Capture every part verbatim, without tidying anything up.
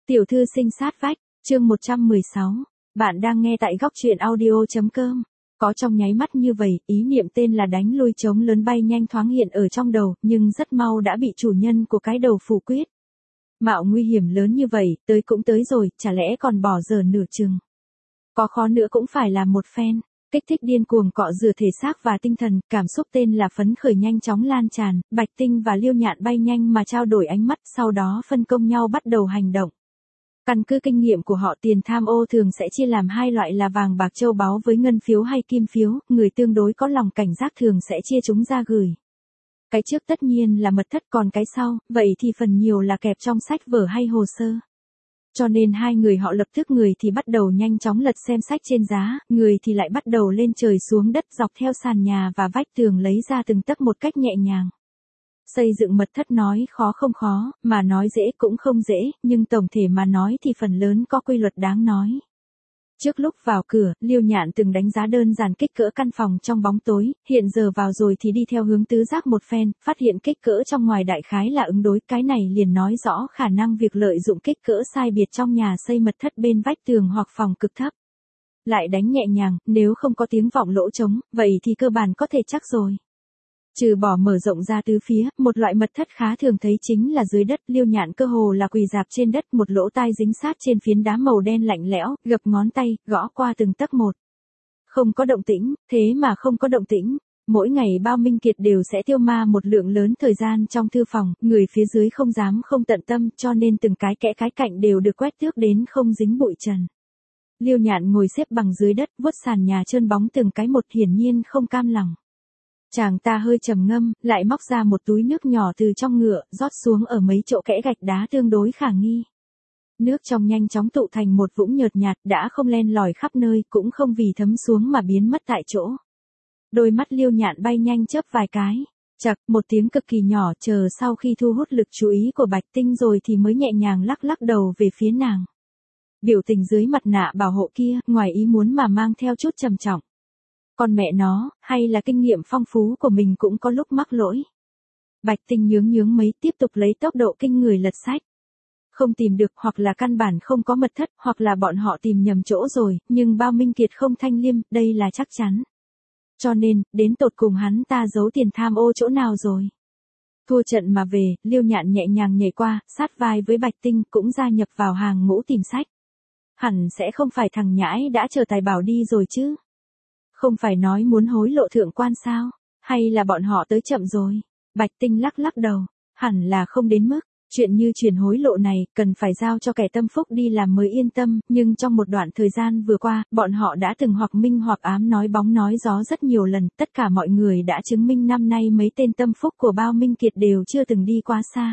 Tiểu thư sinh sát vách, chương một trăm mười sáu. Bạn đang nghe tại góc truyện audio.com. Có trong nháy mắt như vậy, ý niệm tên là đánh lui trống lớn bay nhanh thoáng hiện ở trong đầu, nhưng rất mau đã bị chủ nhân của cái đầu phủ quyết. Mạo nguy hiểm lớn như vậy, tới cũng tới rồi, chả lẽ còn bỏ dở nửa chừng. Có khó nữa cũng phải là một phen. Kích thích điên cuồng cọ rửa thể xác và tinh thần, cảm xúc tên là phấn khởi nhanh chóng lan tràn, Bạch Tinh và Liêu Nhạn bay nhanh mà trao đổi ánh mắt, sau đó phân công nhau bắt đầu hành động. Căn cứ kinh nghiệm của họ, tiền tham ô thường sẽ chia làm hai loại là vàng bạc châu báu với ngân phiếu hay kim phiếu, người tương đối có lòng cảnh giác thường sẽ chia chúng ra gửi. Cái trước tất nhiên là mật thất, còn cái sau, vậy thì phần nhiều là kẹp trong sách vở hay hồ sơ. Cho nên hai người họ lập tức, người thì bắt đầu nhanh chóng lật xem sách trên giá, người thì lại bắt đầu lên trời xuống đất dọc theo sàn nhà và vách tường lấy ra từng tấc một cách nhẹ nhàng. Xây dựng mật thất nói khó không khó, mà nói dễ cũng không dễ, nhưng tổng thể mà nói thì phần lớn có quy luật đáng nói. Trước lúc vào cửa, Liêu Nhạn từng đánh giá đơn giản kích cỡ căn phòng trong bóng tối, hiện giờ vào rồi thì đi theo hướng tứ giác một phen, phát hiện kích cỡ trong ngoài đại khái là ứng đối, cái này liền nói rõ khả năng việc lợi dụng kích cỡ sai biệt trong nhà xây mật thất bên vách tường hoặc phòng cực thấp. Lại đánh nhẹ nhàng, nếu không có tiếng vọng lỗ trống, vậy thì cơ bản có thể chắc rồi. Trừ bỏ mở rộng ra tứ phía, một loại mật thất khá thường thấy chính là dưới đất. Liêu Nhạn cơ hồ là quỳ dạp trên đất, một lỗ tai dính sát trên phiến đá màu đen lạnh lẽo, gập ngón tay, gõ qua từng tấc một. Không có động tĩnh, thế mà không có động tĩnh. Mỗi ngày Bao Minh Kiệt đều sẽ tiêu ma một lượng lớn thời gian trong thư phòng, người phía dưới không dám không tận tâm, cho nên từng cái kẽ cái cạnh đều được quét tước đến không dính bụi trần. Liêu Nhạn ngồi xếp bằng dưới đất, vuốt sàn nhà trơn bóng từng cái một, hiển nhiên không cam lòng. Chàng ta hơi trầm ngâm, lại móc ra một túi nước nhỏ từ trong ngựa, rót xuống ở mấy chỗ kẽ gạch đá tương đối khả nghi. Nước trong nhanh chóng tụ thành một vũng nhợt nhạt, đã không len lỏi khắp nơi, cũng không vì thấm xuống mà biến mất tại chỗ. Đôi mắt Liêu Nhạn bay nhanh chớp vài cái, chậc, một tiếng cực kỳ nhỏ, chờ sau khi thu hút lực chú ý của Bạch Tinh rồi thì mới nhẹ nhàng lắc lắc đầu về phía nàng. Biểu tình dưới mặt nạ bảo hộ kia, ngoài ý muốn mà mang theo chút trầm trọng. Còn mẹ nó, hay là kinh nghiệm phong phú của mình cũng có lúc mắc lỗi. Bạch Tinh nhướng nhướng mấy, tiếp tục lấy tốc độ kinh người lật sách. Không tìm được, hoặc là căn bản không có mật thất, hoặc là bọn họ tìm nhầm chỗ rồi, nhưng Bao Minh Kiệt không thanh liêm, đây là chắc chắn. Cho nên, đến tột cùng hắn ta giấu tiền tham ô chỗ nào rồi? Thua trận mà về, Liêu Nhạn nhẹ nhàng nhảy qua, sát vai với Bạch Tinh, cũng gia nhập vào hàng ngũ tìm sách. Hẳn sẽ không phải thằng nhãi đã chờ tài bảo đi rồi chứ? Không phải nói muốn hối lộ thượng quan sao? Hay là bọn họ tới chậm rồi? Bạch Tinh lắc lắc đầu. Hẳn là không đến mức. Chuyện như chuyển hối lộ này, cần phải giao cho kẻ tâm phúc đi làm mới yên tâm. Nhưng trong một đoạn thời gian vừa qua, bọn họ đã từng hoặc minh hoặc ám nói bóng nói gió rất nhiều lần. Tất cả mọi người đã chứng minh năm nay mấy tên tâm phúc của Bao Minh Kiệt đều chưa từng đi quá xa.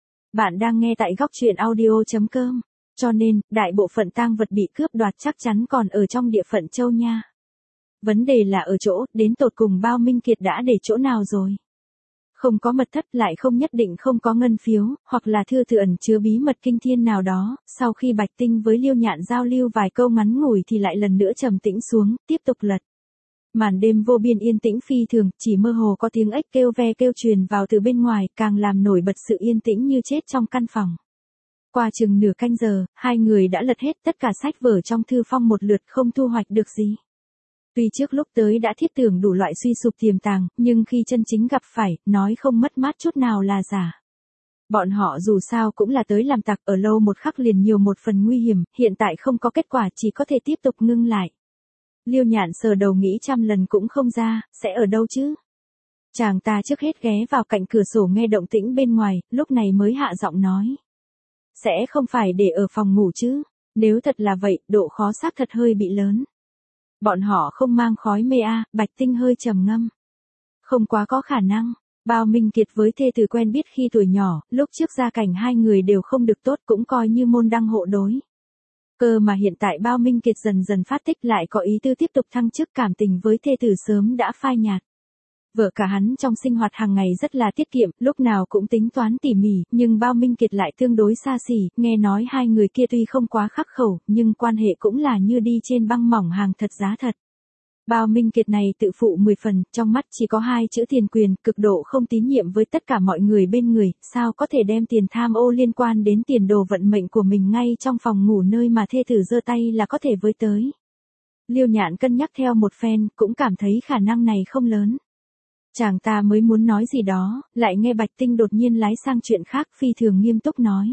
Bạn đang nghe tại góc truyện audio.com. Cho nên, đại bộ phận tang vật bị cướp đoạt chắc chắn còn ở trong địa phận Châu Nha. Vấn đề là ở chỗ, đến tột cùng Bao Minh Kiệt đã để chỗ nào rồi? Không có mật thất, lại không nhất định không có ngân phiếu, hoặc là thư từ ẩn chứa bí mật kinh thiên nào đó. Sau khi Bạch Tinh với Liêu Nhạn giao lưu vài câu ngắn ngủi thì lại lần nữa trầm tĩnh xuống, tiếp tục lật. Màn đêm vô biên yên tĩnh phi thường, chỉ mơ hồ có tiếng ếch kêu ve kêu truyền vào từ bên ngoài, càng làm nổi bật sự yên tĩnh như chết trong căn phòng. Qua chừng nửa canh giờ, hai người đã lật hết tất cả sách vở trong thư phong một lượt, không thu hoạch được gì. Tuy trước lúc tới đã thiết tưởng đủ loại suy sụp tiềm tàng, nhưng khi chân chính gặp phải, nói không mất mát chút nào là giả. Bọn họ dù sao cũng là tới làm tặc, ở lâu một khắc liền nhiều một phần nguy hiểm, hiện tại không có kết quả, chỉ có thể tiếp tục ngưng lại. Liêu Nhạn sờ đầu nghĩ trăm lần cũng không ra, sẽ ở đâu chứ? Chàng ta trước hết ghé vào cạnh cửa sổ nghe động tĩnh bên ngoài, lúc này mới hạ giọng nói. Sẽ không phải để ở phòng ngủ chứ? Nếu thật là vậy, độ khó xác thật hơi bị lớn. Bọn họ không mang khói mê a, Bạch Tinh hơi trầm ngâm. Không quá có khả năng. Bao Minh Kiệt với thê tử quen biết khi tuổi nhỏ, lúc trước gia cảnh hai người đều không được tốt, cũng coi như môn đăng hộ đối. Cơ mà hiện tại Bao Minh Kiệt dần dần phát tích lại có ý tư tiếp tục thăng chức, cảm tình với thê tử sớm đã phai nhạt. Vợ cả hắn trong sinh hoạt hàng ngày rất là tiết kiệm, lúc nào cũng tính toán tỉ mỉ, nhưng Bao Minh Kiệt lại tương đối xa xỉ, nghe nói hai người kia tuy không quá khắc khẩu, nhưng quan hệ cũng là như đi trên băng mỏng hàng thật giá thật. Bao Minh Kiệt này tự phụ mười phần, trong mắt chỉ có hai chữ tiền quyền, cực độ không tín nhiệm với tất cả mọi người bên người, sao có thể đem tiền tham ô liên quan đến tiền đồ vận mệnh của mình ngay trong phòng ngủ nơi mà thê tử giơ tay là có thể với tới. Liêu Nhạn cân nhắc theo một phen, cũng cảm thấy khả năng này không lớn. Chàng ta mới muốn nói gì đó, lại nghe Bạch Tinh đột nhiên lái sang chuyện khác, phi thường nghiêm túc nói.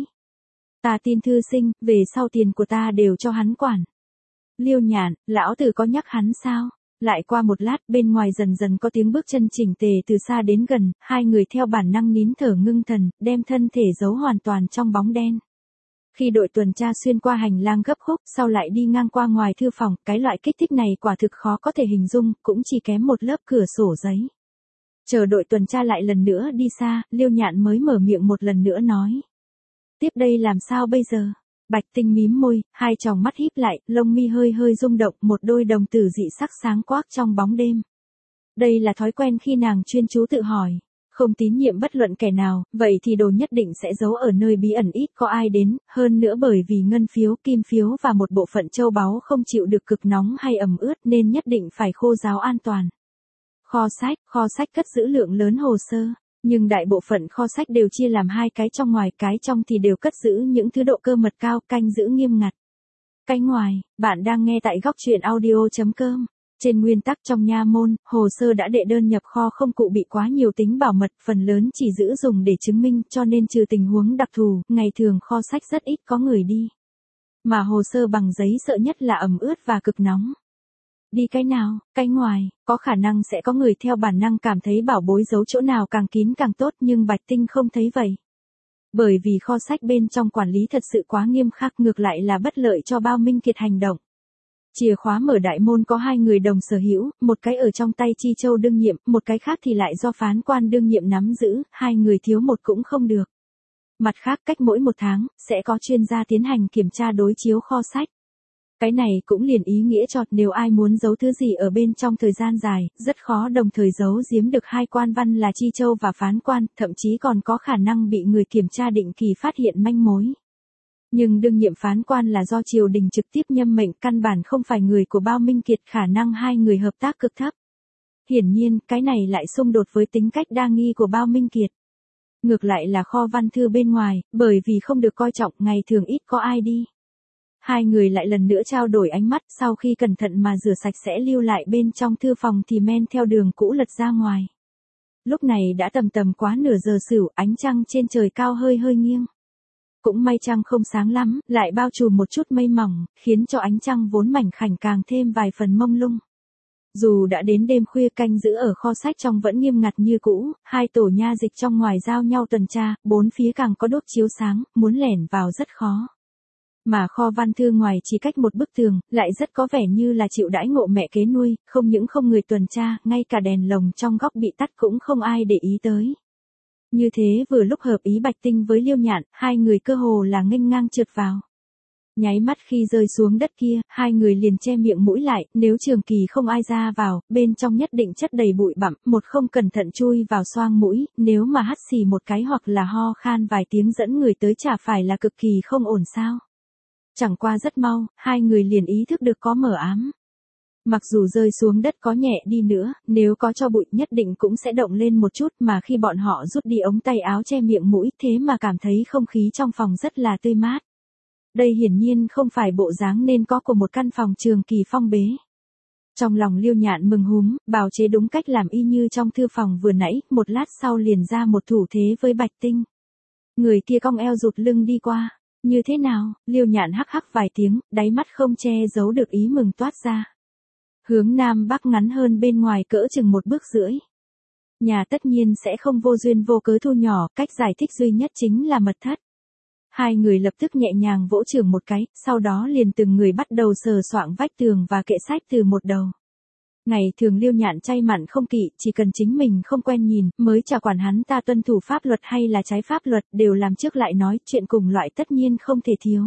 Ta tin thư sinh, về sau tiền của ta đều cho hắn quản. Liêu Nhạn, lão tử có nhắc hắn sao? Lại qua một lát, bên ngoài dần dần có tiếng bước chân chỉnh tề từ xa đến gần, hai người theo bản năng nín thở ngưng thần, đem thân thể giấu hoàn toàn trong bóng đen. Khi đội tuần tra xuyên qua hành lang gấp khúc, sau lại đi ngang qua ngoài thư phòng, cái loại kích thích này quả thực khó có thể hình dung, cũng chỉ kém một lớp cửa sổ giấy. Chờ đội tuần tra lại lần nữa đi xa, Liêu Nhạn mới mở miệng một lần nữa nói. Tiếp đây làm sao bây giờ? Bạch Tinh mím môi, hai tròng mắt híp lại, lông mi hơi hơi rung động, một đôi đồng tử dị sắc sáng quắc trong bóng đêm. Đây là thói quen khi nàng chuyên chú tự hỏi, không tín nhiệm bất luận kẻ nào, vậy thì đồ nhất định sẽ giấu ở nơi bí ẩn ít có ai đến, hơn nữa bởi vì ngân phiếu, kim phiếu và một bộ phận châu báu không chịu được cực nóng hay ẩm ướt nên nhất định phải khô ráo an toàn. Kho sách, kho sách cất giữ lượng lớn hồ sơ. Nhưng đại bộ phận kho sách đều chia làm hai cái trong ngoài, cái trong thì đều cất giữ những thứ độ cơ mật cao, canh giữ nghiêm ngặt. Cái ngoài, bạn đang nghe tại góc truyện audio chấm com. Trên nguyên tắc trong nha môn, hồ sơ đã đệ đơn nhập kho không cụ bị quá nhiều tính bảo mật, phần lớn chỉ giữ dùng để chứng minh, cho nên trừ tình huống đặc thù, ngày thường kho sách rất ít có người đi. Mà hồ sơ bằng giấy sợ nhất là ẩm ướt và cực nóng. Đi cái nào, cái ngoài, có khả năng sẽ có người theo bản năng cảm thấy bảo bối giấu chỗ nào càng kín càng tốt, nhưng Bạch Tinh không thấy vậy. Bởi vì kho sách bên trong quản lý thật sự quá nghiêm khắc, ngược lại là bất lợi cho Bao Minh Kiệt hành động. Chìa khóa mở đại môn có hai người đồng sở hữu, một cái ở trong tay Chi Châu đương nhiệm, một cái khác thì lại do phán quan đương nhiệm nắm giữ, hai người thiếu một cũng không được. Mặt khác, cách mỗi một tháng, sẽ có chuyên gia tiến hành kiểm tra đối chiếu kho sách. Cái này cũng liền ý nghĩa cho nếu ai muốn giấu thứ gì ở bên trong thời gian dài, rất khó đồng thời giấu giếm được hai quan văn là Chi Châu và phán quan, thậm chí còn có khả năng bị người kiểm tra định kỳ phát hiện manh mối. Nhưng đương nhiệm phán quan là do triều đình trực tiếp nhâm mệnh, căn bản không phải người của Bao Minh Kiệt, khả năng hai người hợp tác cực thấp. Hiển nhiên, cái này lại xung đột với tính cách đa nghi của Bao Minh Kiệt. Ngược lại là kho văn thư bên ngoài, bởi vì không được coi trọng, ngày thường ít có ai đi. Hai người lại lần nữa trao đổi ánh mắt, sau khi cẩn thận mà rửa sạch sẽ lưu lại bên trong thư phòng thì men theo đường cũ lật ra ngoài. Lúc này đã tầm tầm quá nửa giờ xỉu, ánh trăng trên trời cao hơi hơi nghiêng. Cũng may trăng không sáng lắm, lại bao trùm một chút mây mỏng, khiến cho ánh trăng vốn mảnh khảnh càng thêm vài phần mông lung. Dù đã đến đêm khuya, canh giữ ở kho sách trong vẫn nghiêm ngặt như cũ, hai tổ nha dịch trong ngoài giao nhau tuần tra, bốn phía càng có đốt chiếu sáng, muốn lẻn vào rất khó. Mà kho văn thư ngoài chỉ cách một bức tường, lại rất có vẻ như là chịu đãi ngộ mẹ kế nuôi, không những không người tuần tra, ngay cả đèn lồng trong góc bị tắt cũng không ai để ý tới. Như thế vừa lúc hợp ý Bạch Tinh với Liêu Nhạn, hai người cơ hồ là nghênh ngang trượt vào. Nháy mắt khi rơi xuống đất kia, hai người liền che miệng mũi lại, nếu trường kỳ không ai ra vào, bên trong nhất định chất đầy bụi bặm, một không cẩn thận chui vào xoang mũi, nếu mà hắt xì một cái hoặc là ho khan vài tiếng dẫn người tới chả phải là cực kỳ không ổn sao. Chẳng qua rất mau, hai người liền ý thức được có mờ ám. Mặc dù rơi xuống đất có nhẹ đi nữa, nếu có cho bụi nhất định cũng sẽ động lên một chút, mà khi bọn họ rút đi ống tay áo che miệng mũi thế mà cảm thấy không khí trong phòng rất là tươi mát. Đây hiển nhiên không phải bộ dáng nên có của một căn phòng trường kỳ phong bế. Trong lòng Liêu Nhạn mừng húm, bào chế đúng cách làm y như trong thư phòng vừa nãy, một lát sau liền ra một thủ thế với Bạch Tinh. Người kia cong eo rụt lưng đi qua. Như thế nào? Liêu Nhạn hắc hắc vài tiếng, đáy mắt không che giấu được ý mừng toát ra. Hướng nam bắc ngắn hơn bên ngoài cỡ chừng một bước rưỡi. Nhà tất nhiên sẽ không vô duyên vô cớ thu nhỏ, cách giải thích duy nhất chính là mật thất. Hai người lập tức nhẹ nhàng vỗ chưởng một cái, sau đó liền từng người bắt đầu sờ soạng vách tường và kệ sách từ một đầu. Ngày thường Liêu Nhạn chay mặn không kỵ, chỉ cần chính mình không quen nhìn, mới chả quản hắn ta tuân thủ pháp luật hay là trái pháp luật, đều làm trước lại nói, chuyện cùng loại tất nhiên không thể thiếu.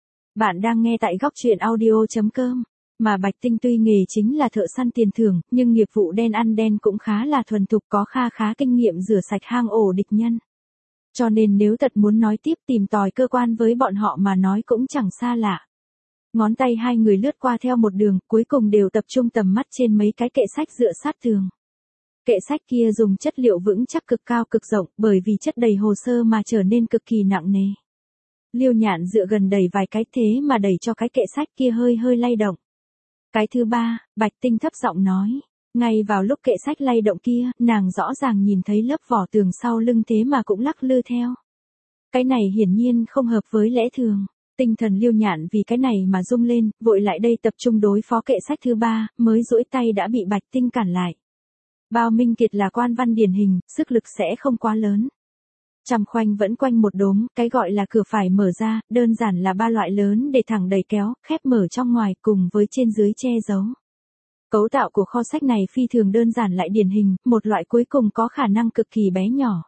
Bạn đang nghe tại góc truyện audio chấm com. Mà Bạch Tinh tuy nghề chính là thợ săn tiền thưởng, nhưng nghiệp vụ đen ăn đen cũng khá là thuần thục, có kha khá kinh nghiệm rửa sạch hang ổ địch nhân. Cho nên nếu thật muốn nói tiếp tìm tòi cơ quan với bọn họ mà nói cũng chẳng xa lạ. Ngón tay hai người lướt qua theo một đường, cuối cùng đều tập trung tầm mắt trên mấy cái kệ sách dựa sát tường. Kệ sách kia dùng chất liệu vững chắc cực cao cực rộng, bởi vì chất đầy hồ sơ mà trở nên cực kỳ nặng nề. Liêu Nhạn dựa gần đẩy vài cái thế mà đẩy cho cái kệ sách kia hơi hơi lay động. Cái thứ ba, Bạch Tinh thấp giọng nói. Ngay vào lúc kệ sách lay động kia, nàng rõ ràng nhìn thấy lớp vỏ tường sau lưng thế mà cũng lắc lư theo. Cái này hiển nhiên không hợp với lẽ thường. Tinh thần Liêu Nhạn vì cái này mà rung lên, vội lại đây tập trung đối phó kệ sách thứ ba, mới duỗi tay đã bị Bạch Tinh cản lại. Bao Minh Kiệt là quan văn điển hình, sức lực sẽ không quá lớn. Trăm khoanh vẫn quanh một đốm, cái gọi là cửa phải mở ra, đơn giản là ba loại lớn để thẳng đẩy kéo, khép mở trong ngoài cùng với trên dưới che giấu. Cấu tạo của kho sách này phi thường đơn giản lại điển hình, một loại cuối cùng có khả năng cực kỳ bé nhỏ.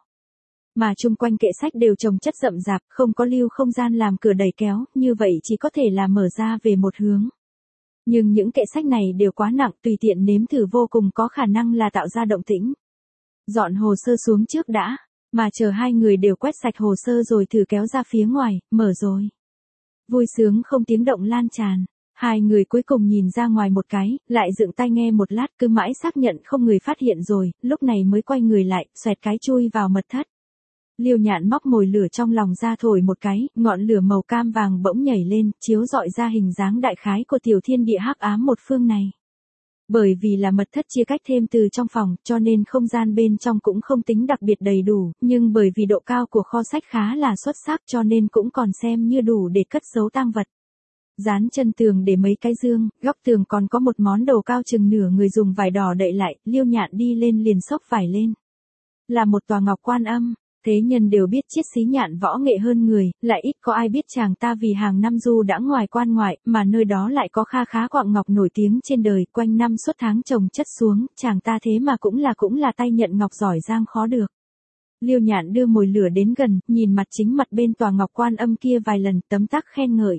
Mà chung quanh kệ sách đều trồng chất rậm rạp, không có lưu không gian làm cửa đẩy kéo, như vậy chỉ có thể là mở ra về một hướng. Nhưng những kệ sách này đều quá nặng, tùy tiện nếm thử vô cùng có khả năng là tạo ra động tĩnh. Dọn hồ sơ xuống trước đã, mà chờ hai người đều quét sạch hồ sơ rồi thử kéo ra phía ngoài, mở rồi. Vui sướng không tiếng động lan tràn. Hai người cuối cùng nhìn ra ngoài một cái, lại dựng tai nghe một lát cứ mãi xác nhận không người phát hiện rồi, lúc này mới quay người lại, xoẹt cái chui vào mật thất. Liêu Nhạn móc mồi lửa trong lòng ra thổi một cái, ngọn lửa màu cam vàng bỗng nhảy lên, chiếu rọi ra hình dáng đại khái của tiểu thiên địa hắc ám một phương này. Bởi vì là mật thất chia cách thêm từ trong phòng, cho nên không gian bên trong cũng không tính đặc biệt đầy đủ, nhưng bởi vì độ cao của kho sách khá là xuất sắc cho nên cũng còn xem như đủ để cất giấu tang vật. Dán chân tường để mấy cái dương, góc tường còn có một món đồ cao chừng nửa người dùng vải đỏ đậy lại, Liêu Nhạn đi lên liền xốc vải lên. Là một tòa ngọc quan âm. Thế nhân đều biết Chiết Xí Nhạn võ nghệ hơn người, lại ít có ai biết chàng ta vì hàng năm du đã ngoài quan ngoại, mà nơi đó lại có kha khá quặng ngọc nổi tiếng trên đời, quanh năm suốt tháng trồng chất xuống, chàng ta thế mà cũng là cũng là tay nhận ngọc giỏi giang khó được. Liêu Nhạn đưa mồi lửa đến gần, nhìn mặt chính mặt bên tòa ngọc quan âm kia vài lần, tấm tắc khen ngợi.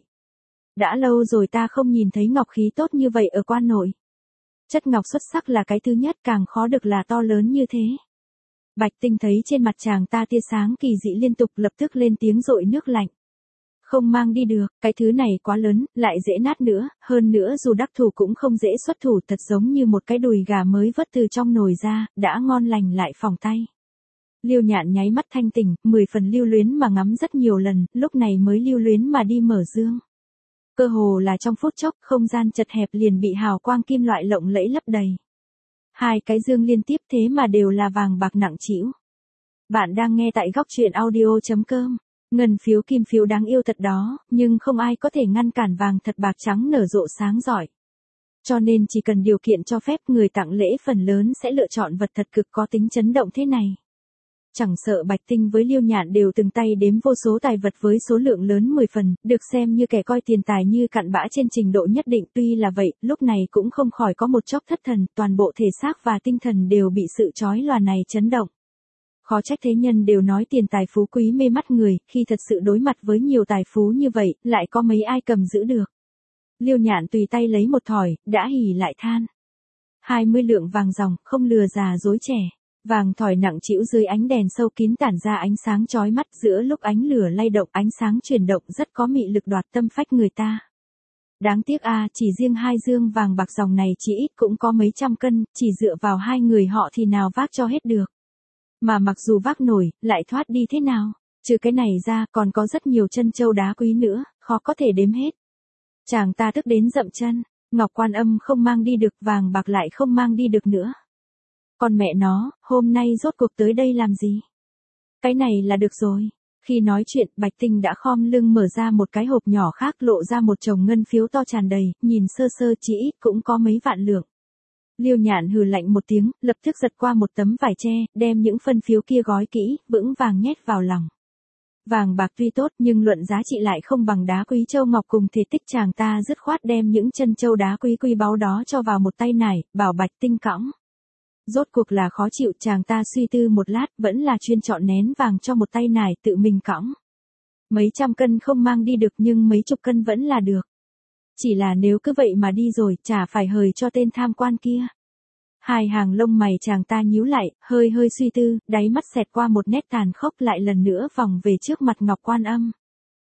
Đã lâu rồi ta không nhìn thấy ngọc khí tốt như vậy ở quan nội. Chất ngọc xuất sắc là cái thứ nhất, càng khó được là to lớn như thế. Bạch Tinh thấy trên mặt chàng ta tia sáng kỳ dị liên tục, lập tức lên tiếng dội nước lạnh. Không mang đi được, cái thứ này quá lớn, lại dễ nát nữa, hơn nữa dù đắc thủ cũng không dễ xuất thủ, thật giống như một cái đùi gà mới vớt từ trong nồi ra, đã ngon lành lại phỏng tay. Liêu Nhạn nháy mắt thanh tỉnh, mười phần lưu luyến mà ngắm rất nhiều lần, lúc này mới lưu luyến mà đi mở dương. Cơ hồ là trong phút chốc, không gian chật hẹp liền bị hào quang kim loại lộng lẫy lấp đầy. Hai cái dương liên tiếp thế mà đều là vàng bạc nặng trĩu. Bạn đang nghe tại góc truyện audio chấm com. Ngân phiếu kim phiếu đáng yêu thật đó, nhưng không ai có thể ngăn cản vàng thật bạc trắng nở rộ sáng giỏi. Cho nên chỉ cần điều kiện cho phép, người tặng lễ phần lớn sẽ lựa chọn vật thật cực có tính chấn động thế này. Chẳng sợ Bạch Tinh với Liêu Nhạn đều từng tay đếm vô số tài vật với số lượng lớn mười phần, được xem như kẻ coi tiền tài như cặn bã trên trình độ nhất định, tuy là vậy, lúc này cũng không khỏi có một chốc thất thần, toàn bộ thể xác và tinh thần đều bị sự chói lòa này chấn động. Khó trách thế nhân đều nói tiền tài phú quý mê mắt người, khi thật sự đối mặt với nhiều tài phú như vậy, lại có mấy ai cầm giữ được. Liêu Nhạn tùy tay lấy một thỏi, đã hỉ lại than. hai mươi lượng vàng ròng, không lừa già dối trẻ. Vàng thỏi nặng trĩu dưới ánh đèn sâu kín tản ra ánh sáng chói mắt, giữa lúc ánh lửa lay động, ánh sáng chuyển động rất có mị lực đoạt tâm phách người ta. Đáng tiếc a, à, chỉ riêng hai dương vàng bạc dòng này chỉ ít cũng có mấy trăm cân, chỉ dựa vào hai người họ thì nào vác cho hết được. Mà mặc dù vác nổi, lại thoát đi thế nào? Trừ cái này ra, còn có rất nhiều chân châu đá quý nữa, khó có thể đếm hết. Chàng ta tức đến dậm chân, ngọc quan âm không mang đi được, vàng bạc lại không mang đi được nữa. Còn mẹ nó, hôm nay rốt cuộc tới đây làm gì? Cái này là được rồi. Khi nói chuyện, Bạch Tinh đã khom lưng mở ra một cái hộp nhỏ khác, lộ ra một chồng ngân phiếu to tràn đầy, nhìn sơ sơ chỉ ít cũng có mấy vạn lượng. Liêu Nhạn hừ lạnh một tiếng, lập tức giật qua một tấm vải tre, đem những phân phiếu kia gói kỹ, vững vàng nhét vào lòng. Vàng bạc tuy tốt nhưng luận giá trị lại không bằng đá quý châu ngọc cùng thể tích, chàng ta dứt khoát đem những chân châu đá quý quý báu đó cho vào một tay nải, bảo Bạch Tinh cõng. Rốt cuộc là khó chịu, chàng ta suy tư một lát, vẫn là chuyên chọn nén vàng cho một tay nải tự mình cõng. Mấy trăm cân không mang đi được nhưng mấy chục cân vẫn là được. Chỉ là nếu cứ vậy mà đi rồi, chả phải hời cho tên tham quan kia. Hai hàng lông mày chàng ta nhíu lại, hơi hơi suy tư, đáy mắt xẹt qua một nét tàn khốc, lại lần nữa vòng về trước mặt ngọc quan âm.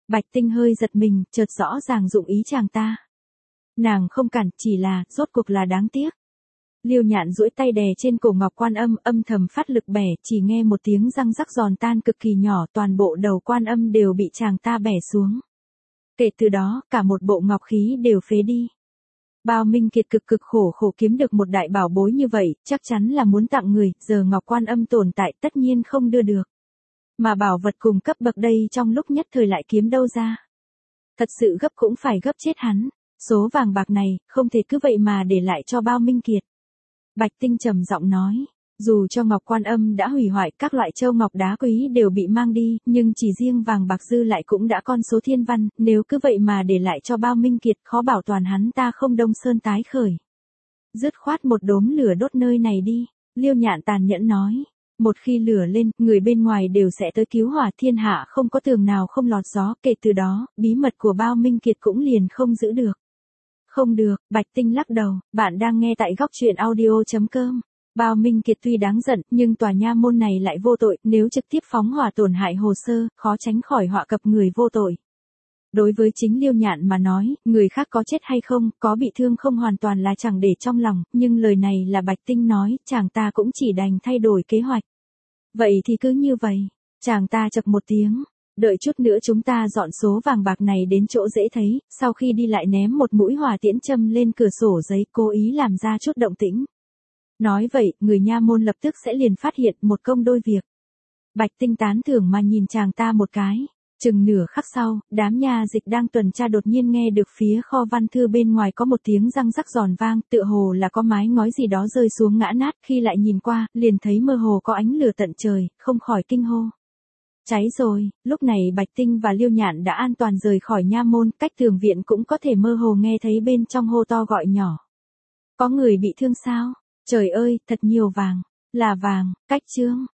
Bạch Tinh hơi giật mình, chợt rõ ràng dụng ý chàng ta. Nàng không cản, chỉ là, rốt cuộc là đáng tiếc. Liêu Nhạn duỗi tay đè trên cổ Ngọc Quan Âm, âm thầm phát lực bẻ, chỉ nghe một tiếng răng rắc giòn tan cực kỳ nhỏ, toàn bộ đầu Quan Âm đều bị chàng ta bẻ xuống. Kể từ đó, cả một bộ ngọc khí đều phế đi. Bao Minh Kiệt cực cực khổ khổ kiếm được một đại bảo bối như vậy, chắc chắn là muốn tặng người, giờ Ngọc Quan Âm tồn tại tất nhiên không đưa được. Mà bảo vật cùng cấp bậc đây trong lúc nhất thời lại kiếm đâu ra. Thật sự gấp cũng phải gấp chết hắn, số vàng bạc này, không thể cứ vậy mà để lại cho Bao Minh Kiệt. Bạch Tinh trầm giọng nói, dù cho Ngọc Quan Âm đã hủy hoại, các loại châu ngọc đá quý đều bị mang đi, nhưng chỉ riêng vàng bạc dư lại cũng đã con số thiên văn, nếu cứ vậy mà để lại cho Bao Minh Kiệt, khó bảo toàn hắn ta không đông sơn tái khởi. Dứt khoát một đốm lửa đốt nơi này đi, Liêu Nhạn tàn nhẫn nói. Một khi lửa lên, người bên ngoài đều sẽ tới cứu hỏa, thiên hạ không có tường nào không lọt gió, kể từ đó, bí mật của Bao Minh Kiệt cũng liền không giữ được. Không được, Bạch Tinh lắc đầu, bạn đang nghe tại góc truyện audio chấm com. Bao Minh Kiệt tuy đáng giận, nhưng tòa nha môn này lại vô tội, nếu trực tiếp phóng hỏa tổn hại hồ sơ, khó tránh khỏi họa cập người vô tội. Đối với chính Liêu Nhạn mà nói, người khác có chết hay không, có bị thương không hoàn toàn là chẳng để trong lòng, nhưng lời này là Bạch Tinh nói, chàng ta cũng chỉ đành thay đổi kế hoạch. Vậy thì cứ như vậy, chàng ta chập một tiếng, đợi chút nữa chúng ta dọn số vàng bạc này đến chỗ dễ thấy, sau khi đi lại ném một mũi hỏa tiễn châm lên cửa sổ giấy, cố ý làm ra chút động tĩnh. Nói vậy, người nha môn lập tức sẽ liền phát hiện một công đôi việc. Bạch Tinh tán thưởng mà nhìn chàng ta một cái. Chừng nửa khắc sau, đám nha dịch đang tuần tra đột nhiên nghe được phía kho văn thư bên ngoài có một tiếng răng rắc giòn vang, tựa hồ là có mái ngói gì đó rơi xuống ngã nát, khi lại nhìn qua, liền thấy mơ hồ có ánh lửa tận trời, không khỏi kinh hô. Cháy rồi, lúc này Bạch Tinh và Liêu Nhạn đã an toàn rời khỏi nha môn, cách tường viện cũng có thể mơ hồ nghe thấy bên trong hô to gọi nhỏ. Có người bị thương sao? Trời ơi, thật nhiều vàng, là vàng, cách chương.